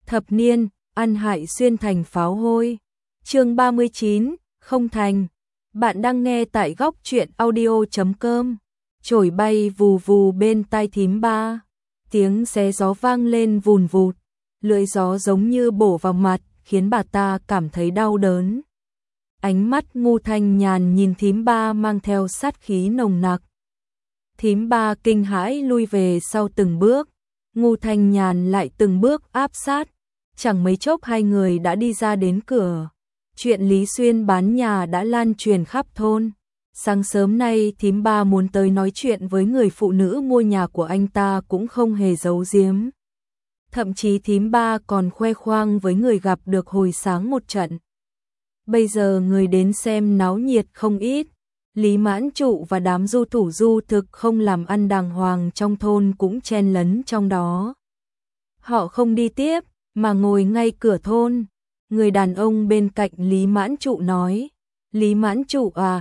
Thập niên, ăn hại xuyên thành pháo hôi. Chương 39, không thành. Bạn đang nghe tại góc truyện audio.com. Chổi bay vù vù bên tai thím ba. Tiếng xé gió vang lên vùn vụt. Lưỡi gió giống như bổ vào mặt, khiến bà ta cảm thấy đau đớn. Ánh mắt Ngô Thanh Nhàn nhìn thím ba mang theo sát khí nồng nặc. Thím ba kinh hãi lui về sau từng bước. Ngô Thanh Nhàn lại từng bước áp sát. Chẳng mấy chốc hai người đã đi ra đến cửa. Chuyện Lý Xuyên bán nhà đã lan truyền khắp thôn. Sáng sớm nay thím ba muốn tới nói chuyện với người phụ nữ mua nhà của anh ta cũng không hề giấu giếm. Thậm chí thím ba còn khoe khoang với người gặp được hồi sáng một trận. Bây giờ người đến xem náo nhiệt không ít. Lý Mãn Trụ và đám du thủ du thực không làm ăn đàng hoàng trong thôn cũng chen lấn trong đó. Họ không đi tiếp, mà ngồi ngay cửa thôn. Người đàn ông bên cạnh Lý Mãn Trụ nói, Lý Mãn Trụ à,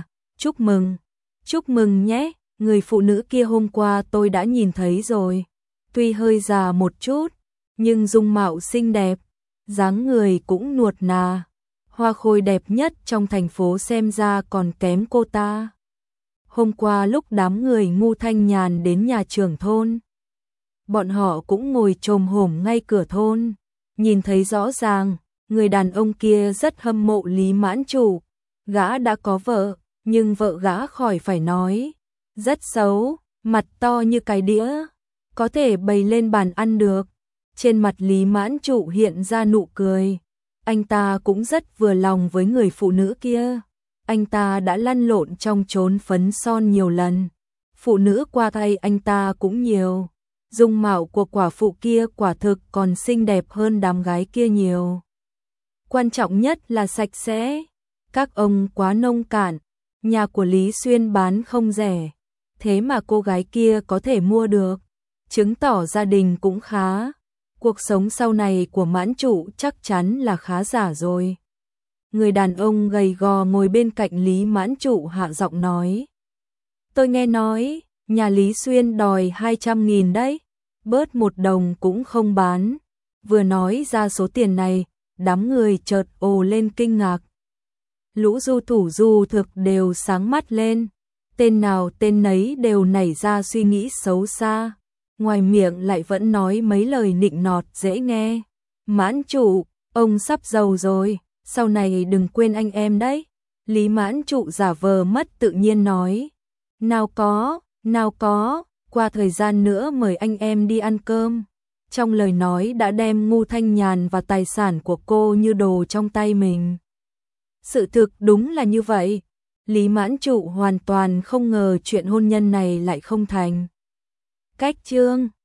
chúc mừng nhé, người phụ nữ kia hôm qua tôi đã nhìn thấy rồi. Tuy hơi già một chút, nhưng dung mạo xinh đẹp, dáng người cũng nuột nà. Hoa khôi đẹp nhất trong thành phố xem ra còn kém cô ta. Hôm qua lúc đám người Ngô Thanh Nhàn đến nhà trưởng thôn, bọn họ cũng ngồi chồm hổm ngay cửa thôn. Nhìn thấy rõ ràng, người đàn ông kia rất hâm mộ Lý Mãn Trụ. Gã đã có vợ, nhưng vợ gã khỏi phải nói. Rất xấu, mặt to như cái đĩa, có thể bày lên bàn ăn được. Trên mặt Lý Mãn Trụ hiện ra nụ cười. Anh ta cũng rất vừa lòng với người phụ nữ kia. Anh ta đã lăn lộn trong chốn phấn son nhiều lần. Phụ nữ qua tay anh ta cũng nhiều. Dung mạo của quả phụ kia quả thực còn xinh đẹp hơn đám gái kia nhiều. Quan trọng nhất là sạch sẽ. Các ông quá nông cạn. Nhà của Lý Xuyên bán không rẻ. Thế mà cô gái kia có thể mua được. Chứng tỏ gia đình cũng khá. Cuộc sống sau này của Mãn Trụ chắc chắn là khá giả rồi. Người đàn ông gầy gò ngồi bên cạnh Lý Mãn Trụ hạ giọng nói. Tôi nghe nói, nhà Lý Xuyên đòi 200.000 đấy, bớt 1 đồng cũng không bán. Vừa nói ra số tiền này, đám người chợt ồ lên kinh ngạc. Lũ du thủ du thực đều sáng mắt lên, tên nào tên nấy đều nảy ra suy nghĩ xấu xa. Ngoài miệng lại vẫn nói mấy lời nịnh nọt dễ nghe. Mãn Trụ, ông sắp giàu rồi, sau này đừng quên anh em đấy. Lý Mãn Trụ giả vờ mất tự nhiên nói. Nào có, qua thời gian nữa mời anh em đi ăn cơm. Trong lời nói đã đem Ngô Thanh Nhàn và tài sản của cô như đồ trong tay mình. Sự thực đúng là như vậy. Lý Mãn Trụ hoàn toàn không ngờ chuyện hôn nhân này lại không thành. Cách chương